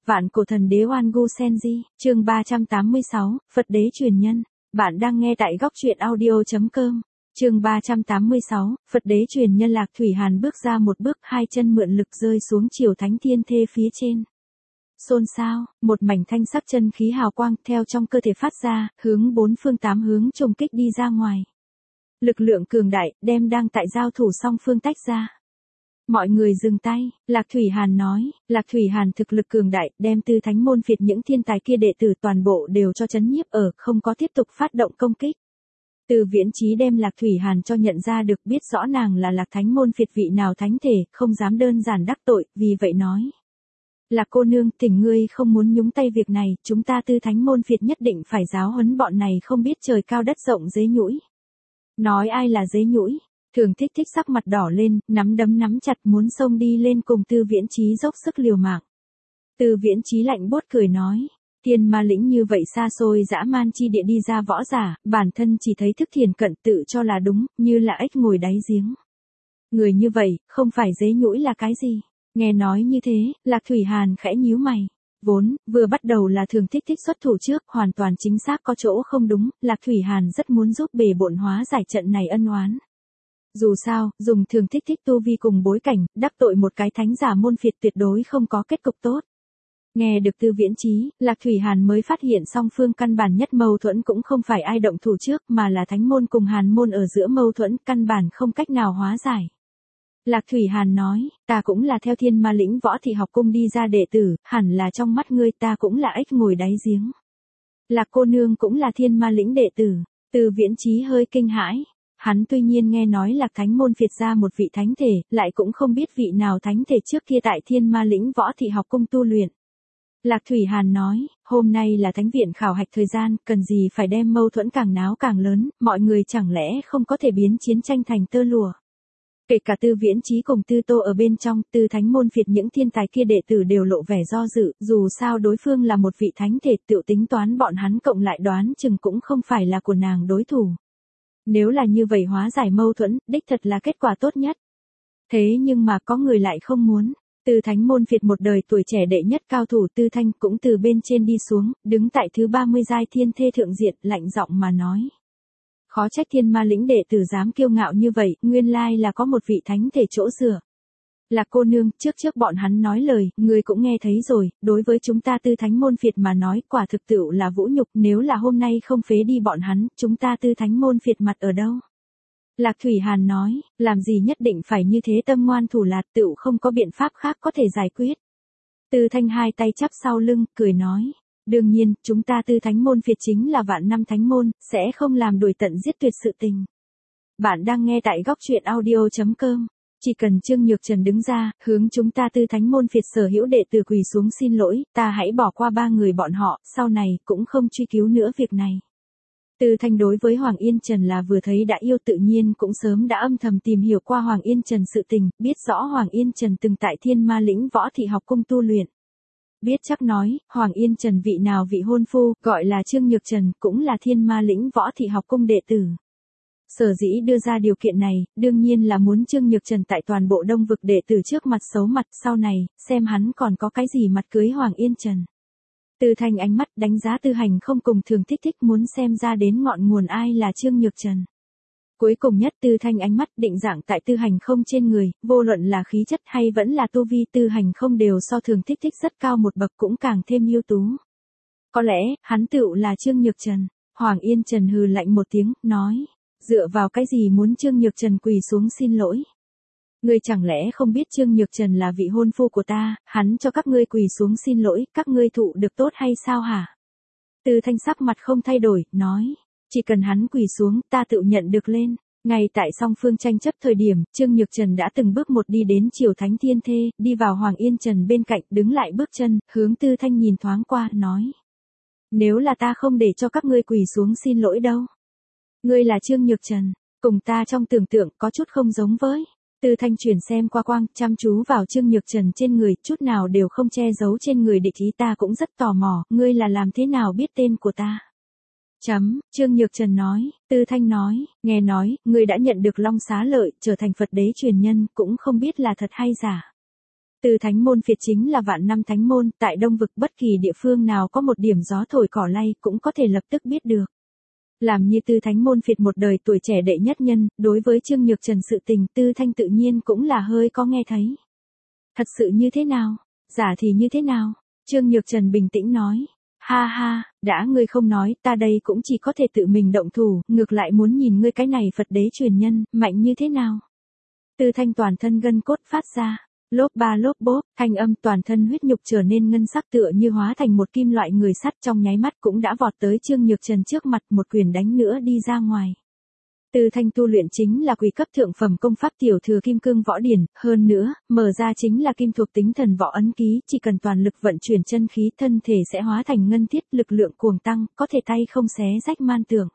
Vạn cổ thần đế Oan Gu Senji, chương 386, Phật đế truyền nhân. Bạn đang nghe tại góc truyện audio.com. Chương 386, Phật đế truyền nhân. Lạc Thủy Hàn bước ra một bước, hai chân mượn lực rơi xuống Triều Thánh Thiên Thê phía trên. Xôn xao, một mảnh thanh sắc chân khí hào quang theo trong cơ thể phát ra, hướng bốn phương tám hướng trùng kích đi ra ngoài. Lực lượng cường đại, đem đang tại giao thủ song phương tách ra. Mọi người dừng tay, Lạc Thủy Hàn nói, Lạc Thủy Hàn thực lực cường đại, đem Tư Thánh môn phiệt những thiên tài kia đệ tử toàn bộ đều cho trấn nhiếp ở, không có tiếp tục phát động công kích. Từ Viễn Chí đem Lạc Thủy Hàn cho nhận ra được, biết rõ nàng là Lạc Thánh môn phiệt vị nào thánh thể, không dám đơn giản đắc tội, vì vậy nói. Lạc cô nương, thỉnh ngươi không muốn nhúng tay việc này, chúng ta Tư Thánh môn phiệt nhất định phải giáo huấn bọn này không biết trời cao đất rộng dế nhũi. Nói ai là dế nhũi? Thường Thích Thích sắc mặt đỏ lên, nắm đấm nắm chặt muốn xông đi lên cùng Tư Viễn Chí dốc sức liều mạng. Tư Viễn Chí lạnh buốt cười nói, Thiên Ma lĩnh như vậy xa xôi dã man chi địa đi ra võ giả, bản thân chỉ thấy thức thiền cận tự cho là đúng, như là ếch ngồi đáy giếng. Người như vậy, không phải dế nhũi là cái gì? Nghe nói như thế, Lạc Thủy Hàn khẽ nhíu mày. Vốn, vừa bắt đầu là Thường Thích Thích xuất thủ trước, hoàn toàn chính xác có chỗ không đúng, Lạc Thủy Hàn rất muốn giúp bề bộn hóa giải trận này ân oán. Dù sao, dùng Thường Thích Thích tu vi cùng bối cảnh, đắc tội một cái thánh giả môn phiệt tuyệt đối không có kết cục tốt. Nghe được Tư Viễn Chí, Lạc Thủy Hàn mới phát hiện song phương căn bản nhất mâu thuẫn cũng không phải ai động thủ trước mà là Thánh môn cùng Hàn môn ở giữa mâu thuẫn căn bản không cách nào hóa giải. Lạc Thủy Hàn nói, ta cũng là theo Thiên Ma lĩnh võ thị học cung đi ra đệ tử, hẳn là trong mắt ngươi ta cũng là ếch ngồi đáy giếng. Lạc cô nương cũng là Thiên Ma lĩnh đệ tử. Tư Viễn Chí hơi kinh hãi. Hắn tuy nhiên nghe nói Lạc Thánh môn phiệt ra một vị thánh thể, lại cũng không biết vị nào thánh thể trước kia tại Thiên Ma lĩnh võ thị học cung tu luyện. Lạc Thủy Hàn nói, hôm nay là thánh viện khảo hạch thời gian, cần gì phải đem mâu thuẫn càng náo càng lớn, mọi người chẳng lẽ không có thể biến chiến tranh thành tơ lụa. Kể cả Tư Viễn Chí cùng Tư Tô ở bên trong, Tư Thánh môn phiệt những thiên tài kia đệ tử đều lộ vẻ do dự, dù sao đối phương là một vị thánh thể, tự tính toán bọn hắn cộng lại đoán chừng cũng không phải là của nàng đối thủ. Nếu là như vậy hóa giải mâu thuẫn, đích thật là kết quả tốt nhất. Thế nhưng mà có người lại không muốn. Tư Thánh môn phiệt một đời tuổi trẻ đệ nhất cao thủ Tư Thanh cũng từ bên trên đi xuống, đứng tại thứ 30 giai thiên thê thượng diện, lạnh giọng mà nói. Khó trách Thiên Ma lĩnh đệ tử dám kiêu ngạo như vậy, nguyên lai là có một vị thánh thể chỗ dựa. Lạc cô nương, trước bọn hắn nói lời, người cũng nghe thấy rồi, đối với chúng ta Tư Thánh môn phiệt mà nói, quả thực tựu là vũ nhục, nếu là hôm nay không phế đi bọn hắn, chúng ta Tư Thánh môn phiệt mặt ở đâu? Lạc Thủy Hàn nói, làm gì nhất định phải như thế, tâm ngoan thủ lạt, tựu không có biện pháp khác có thể giải quyết. Tư Thanh hai tay chắp sau lưng, cười nói, đương nhiên, chúng ta Tư Thánh môn phiệt chính là vạn năm thánh môn, sẽ không làm đuổi tận giết tuyệt sự tình. Bạn đang nghe tại góc truyện audio.com. Chỉ cần Trương Nhược Trần đứng ra, hướng chúng ta Tư Thánh môn phiệt sở hữu đệ tử quỳ xuống xin lỗi, ta hãy bỏ qua ba người bọn họ, sau này cũng không truy cứu nữa việc này. Tư Thanh đối với Hoàng Yên Trần là vừa thấy đã yêu, tự nhiên cũng sớm đã âm thầm tìm hiểu qua Hoàng Yên Trần sự tình, biết rõ Hoàng Yên Trần từng tại Thiên Ma lĩnh võ thị học cung tu luyện. Biết chắc nói, Hoàng Yên Trần vị nào vị hôn phu, gọi là Trương Nhược Trần, cũng là Thiên Ma lĩnh võ thị học cung đệ tử. Sở dĩ đưa ra điều kiện này, đương nhiên là muốn Trương Nhược Trần tại toàn bộ Đông vực đệ tử trước mặt xấu mặt, sau này, xem hắn còn có cái gì mặt cưới Hoàng Yên Trần. Tư Thanh ánh mắt đánh giá Tư Hành không cùng Thường Thích Thích, muốn xem ra đến ngọn nguồn ai là Trương Nhược Trần. Cuối cùng nhất Tư Thanh ánh mắt định dạng tại Tư Hành không trên người, vô luận là khí chất hay vẫn là tu vi Tư Hành không đều so Thường Thích Thích rất cao một bậc, cũng càng thêm ưu tú. Có lẽ, hắn tựu là Trương Nhược Trần. Hoàng Yên Trần hừ lạnh một tiếng, nói, dựa vào cái gì muốn Trương Nhược Trần quỳ xuống xin lỗi? Ngươi chẳng lẽ không biết Trương Nhược Trần là vị hôn phu của ta, hắn cho các ngươi quỳ xuống xin lỗi, các ngươi thụ được tốt hay sao hả? Tư Thanh sắc mặt không thay đổi, nói, chỉ cần hắn quỳ xuống, ta tự nhận được lên. Ngay tại song phương tranh chấp thời điểm, Trương Nhược Trần đã từng bước một đi đến Triều Thánh Thiên Thê, đi vào Hoàng Yên Trần bên cạnh, đứng lại bước chân, hướng Tư Thanh nhìn thoáng qua, nói. Nếu là ta không để cho các ngươi quỳ xuống xin lỗi đâu. Ngươi là Trương Nhược Trần, cùng ta trong tưởng tượng có chút không giống với. Tư Thanh chuyển xem qua quang, chăm chú vào Trương Nhược Trần trên người, chút nào đều không che giấu trên người địch ý, ta cũng rất tò mò, ngươi là làm thế nào biết tên của ta? Trương Nhược Trần nói, Tư Thanh nói, nghe nói, ngươi đã nhận được Long Xá Lợi, trở thành Phật đế truyền nhân, cũng không biết là thật hay giả. Từ thánh môn phiệt chính là vạn năm thánh môn, tại Đông vực bất kỳ địa phương nào có một điểm gió thổi cỏ lay cũng có thể lập tức biết được. Làm như Tư thánh môn phiệt một đời tuổi trẻ đệ nhất nhân, đối với Trương Nhược Trần sự tình Tư Thanh tự nhiên cũng là hơi có nghe thấy. Thật sự như thế nào? Giả thì như thế nào? Trương Nhược Trần bình tĩnh nói. Ha ha, đã ngươi không nói, ta đây cũng chỉ có thể tự mình động thủ, ngược lại muốn nhìn ngươi cái này Phật đế truyền nhân, mạnh như thế nào? Tư Thanh toàn thân gân cốt phát ra. Lốp ba lốp bốp, thanh âm toàn thân huyết nhục trở nên ngân sắc tựa như hóa thành một kim loại người sắt trong nháy mắt cũng đã vọt tới Trương Nhược Trần trước mặt một quyền đánh nữa đi ra ngoài. Tư Thanh tu luyện chính là quý cấp thượng phẩm công pháp tiểu thừa kim cương võ điển, hơn nữa, mở ra chính là kim thuộc tính thần võ ấn ký, chỉ cần toàn lực vận chuyển chân khí thân thể sẽ hóa thành ngân thiết, lực lượng cuồng tăng, có thể tay không xé rách man tường.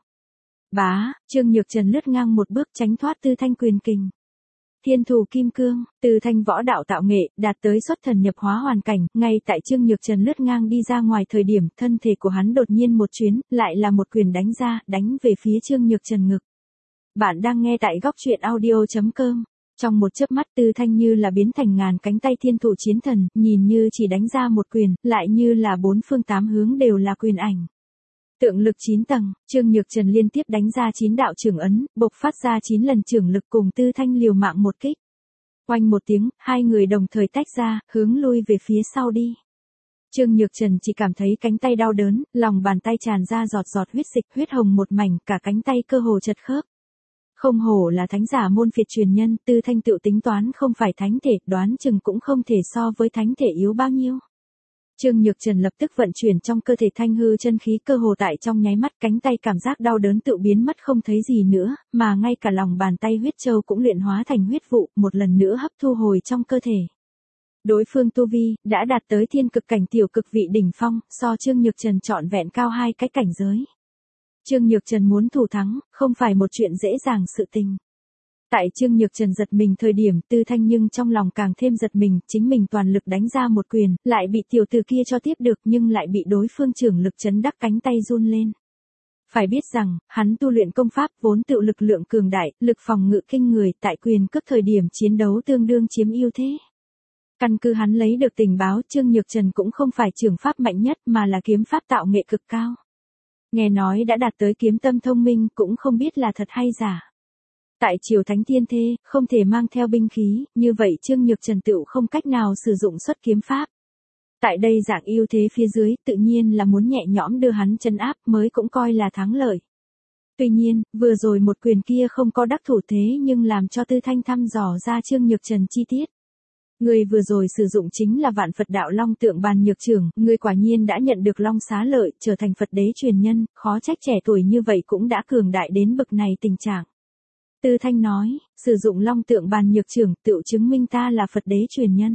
Bá, Trương Nhược Trần lướt ngang một bước tránh thoát Tư Thanh quyền kình. Thiên thủ kim cương, Tư Thanh võ đạo tạo nghệ, đạt tới xuất thần nhập hóa hoàn cảnh, ngay tại Trương Nhược Trần lướt ngang đi ra ngoài thời điểm, thân thể của hắn đột nhiên một chuyến, lại là một quyền đánh ra, đánh về phía Trương Nhược Trần ngực. Bạn đang nghe tại góc truyện audio.com. Trong một chớp mắt Tư Thanh như là biến thành ngàn cánh tay thiên thủ chiến thần, nhìn như chỉ đánh ra một quyền, lại như là bốn phương tám hướng đều là quyền ảnh. Tượng lực 9 tầng, Trương Nhược Trần liên tiếp đánh ra 9 đạo trưởng ấn, bộc phát ra 9 lần trưởng lực cùng Tư Thanh liều mạng một kích. Oanh một tiếng, hai người đồng thời tách ra, hướng lui về phía sau đi. Trương Nhược Trần chỉ cảm thấy cánh tay đau đớn, lòng bàn tay tràn ra giọt giọt huyết dịch, huyết hồng một mảnh, cả cánh tay cơ hồ chật khớp. Không hổ là thánh giả môn phiệt truyền nhân, Tư Thanh tự tính toán không phải thánh thể, đoán chừng cũng không thể so với thánh thể yếu bao nhiêu. Trương Nhược Trần lập tức vận chuyển trong cơ thể thanh hư chân khí cơ hồ tại trong nháy mắt cánh tay cảm giác đau đớn tự biến mất không thấy gì nữa, mà ngay cả lòng bàn tay huyết châu cũng luyện hóa thành huyết vụ, một lần nữa hấp thu hồi trong cơ thể. Đối phương tu vi, đã đạt tới thiên cực cảnh tiểu cực vị đỉnh phong, so Trương Nhược Trần trọn vẹn cao hai cái cảnh giới. Trương Nhược Trần muốn thủ thắng, không phải một chuyện dễ dàng sự tình. Tại Trương Nhược Trần giật mình thời điểm Tư Thanh nhưng trong lòng càng thêm giật mình, chính mình toàn lực đánh ra một quyền, lại bị tiểu tử kia cho tiếp được nhưng lại bị đối phương trưởng lực chấn đắc cánh tay run lên. Phải biết rằng, hắn tu luyện công pháp vốn tự lực lượng cường đại, lực phòng ngự kinh người, tại quyền cước thời điểm chiến đấu tương đương chiếm ưu thế. Căn cứ hắn lấy được tình báo Trương Nhược Trần cũng không phải trường pháp mạnh nhất mà là kiếm pháp tạo nghệ cực cao. Nghe nói đã đạt tới kiếm tâm thông minh cũng không biết là thật hay giả. Tại triều thánh thiên thê, không thể mang theo binh khí, như vậy Trương Nhược Trần tựu không cách nào sử dụng xuất kiếm pháp. Tại đây dạng ưu thế phía dưới, tự nhiên là muốn nhẹ nhõm đưa hắn chân áp mới cũng coi là thắng lợi. Tuy nhiên, vừa rồi một quyền kia không có đắc thủ thế nhưng làm cho Tư Thanh thăm dò ra Trương Nhược Trần chi tiết. Người vừa rồi sử dụng chính là Vạn Phật Đạo Long Tượng Bàn Nhược Trưởng, người quả nhiên đã nhận được Long Xá Lợi, trở thành Phật đế truyền nhân, khó trách trẻ tuổi như vậy cũng đã cường đại đến bậc này tình trạng. Tư Thanh nói, sử dụng Long Tượng Bàn Nhược Trưởng, tự chứng minh ta là Phật đế truyền nhân.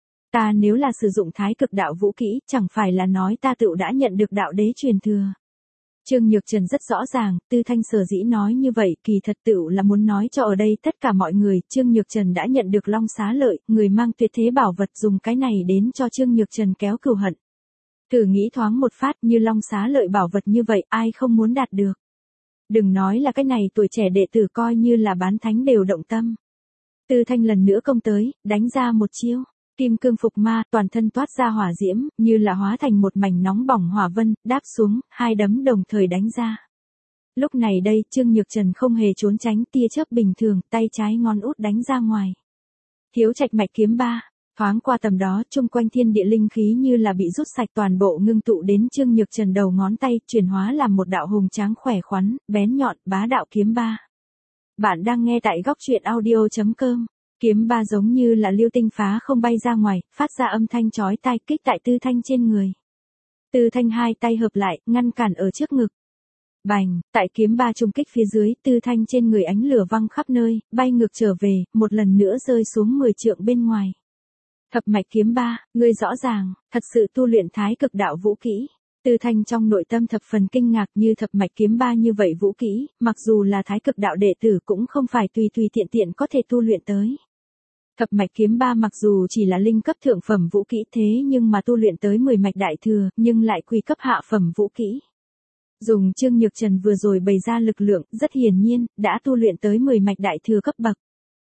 Ta nếu là sử dụng Thái Cực Đạo vũ kỹ, chẳng phải là nói ta tự đã nhận được đạo đế truyền thừa. Trương Nhược Trần rất rõ ràng, Tư Thanh sở dĩ nói như vậy, kỳ thật tựu là muốn nói cho ở đây tất cả mọi người, Trương Nhược Trần đã nhận được Long Xá Lợi, người mang tuyệt thế bảo vật dùng cái này đến cho Trương Nhược Trần kéo cừu hận. Thử nghĩ thoáng một phát như Long Xá Lợi bảo vật như vậy, ai không muốn đạt được. Đừng nói là cái này tuổi trẻ đệ tử coi như là bán thánh đều động tâm. Tư Thanh lần nữa công tới, đánh ra một chiêu. Kim cương phục ma, toàn thân toát ra hỏa diễm, như là hóa thành một mảnh nóng bỏng hỏa vân, đáp xuống, hai đấm đồng thời đánh ra. Lúc này đây, Trương Nhược Trần không hề trốn tránh, tia chớp bình thường, tay trái ngón út đánh ra ngoài. Thiếu Trạch Mạch kiếm ba, thoáng qua tầm đó, chung quanh thiên địa linh khí như là bị rút sạch toàn bộ ngưng tụ đến Trương Nhược Trần đầu ngón tay, chuyển hóa làm một đạo hùng tráng khỏe khoắn, bén nhọn, bá đạo kiếm ba. Bạn đang nghe tại góc truyện audio.com. Kiếm ba giống như là lưu tinh phá không bay ra ngoài, phát ra âm thanh chói tai kích tại Tư Thanh trên người. Tư Thanh hai tay hợp lại, ngăn cản ở trước ngực. Bành, tại kiếm ba trung kích phía dưới, Tư Thanh trên người ánh lửa văng khắp nơi, bay ngược trở về, một lần nữa rơi xuống 10 trượng bên ngoài. Thập mạch kiếm ba, ngươi rõ ràng, thật sự tu luyện Thái Cực Đạo vũ kỹ. Tư Thanh trong nội tâm thập phần kinh ngạc, như thập mạch kiếm ba như vậy vũ kỹ, mặc dù là Thái Cực Đạo đệ tử cũng không phải tùy tùy tiện tiện có thể tu luyện tới. Thập mạch kiếm ba mặc dù chỉ là linh cấp thượng phẩm vũ kỹ thế nhưng mà tu luyện tới 10 mạch đại thừa, nhưng lại quy cấp hạ phẩm vũ kỹ. Dùng Trương Nhược Trần vừa rồi bày ra lực lượng, rất hiển nhiên, đã tu luyện tới 10 mạch đại thừa cấp bậc.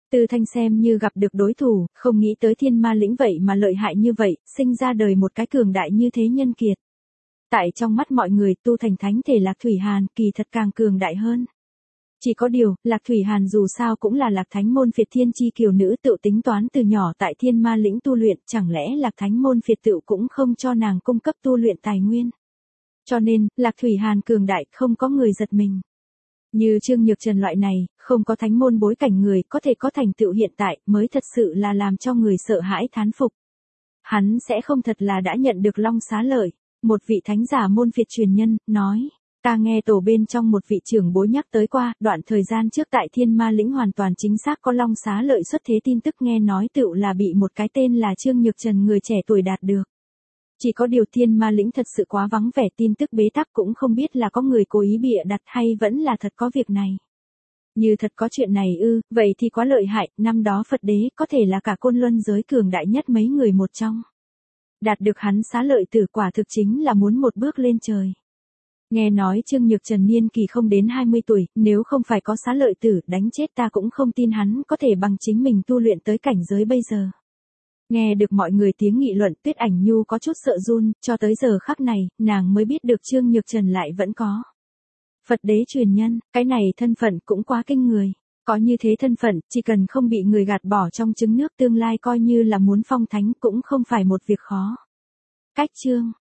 Tư Thanh xem như gặp được đối thủ, không nghĩ tới thiên ma lĩnh vậy mà lợi hại như vậy, sinh ra đời một cái cường đại như thế nhân kiệt. Tại trong mắt mọi người tu thành thánh thể Lạc Thủy Hàn kỳ thật càng cường đại hơn. Chỉ có điều, Lạc Thủy Hàn dù sao cũng là Lạc Thánh môn phiệt thiên chi kiều nữ tự tính toán từ nhỏ tại thiên ma lĩnh tu luyện, chẳng lẽ Lạc Thánh môn phiệt tự cũng không cho nàng cung cấp tu luyện tài nguyên. Cho nên, Lạc Thủy Hàn cường đại không có người giật mình. Như Trương Nhược Trần loại này, không có thánh môn bối cảnh người có thể có thành tựu hiện tại mới thật sự là làm cho người sợ hãi thán phục. Hắn sẽ không thật là đã nhận được long xá lợi. Một vị thánh giả môn phiệt truyền nhân, nói, ta nghe tổ bên trong một vị trưởng bối nhắc tới qua, đoạn thời gian trước tại thiên ma lĩnh hoàn toàn chính xác có long xá lợi xuất thế tin tức nghe nói tựu là bị một cái tên là Trương Nhược Trần người trẻ tuổi đạt được. Chỉ có điều thiên ma lĩnh thật sự quá vắng vẻ tin tức bế tắc cũng không biết là có người cố ý bịa đặt hay vẫn là thật có việc này. Như thật có chuyện này vậy thì quá lợi hại, năm đó Phật đế có thể là cả côn luân giới cường đại nhất mấy người một trong. Đạt được hắn xá lợi tử quả thực chính là muốn một bước lên trời. Nghe nói Trương Nhược Trần niên kỳ không đến 20 tuổi, nếu không phải có xá lợi tử đánh chết ta cũng không tin hắn có thể bằng chính mình tu luyện tới cảnh giới bây giờ. Nghe được mọi người tiếng nghị luận, Tuyết Ảnh Nhu có chút sợ run, cho tới giờ khắc này, nàng mới biết được Trương Nhược Trần lại vẫn có Phật đế truyền nhân, cái này thân phận cũng quá kinh người. Có như thế thân phận, chỉ cần không bị người gạt bỏ trong trứng nước tương lai coi như là muốn phong thánh cũng không phải một việc khó. Cách chương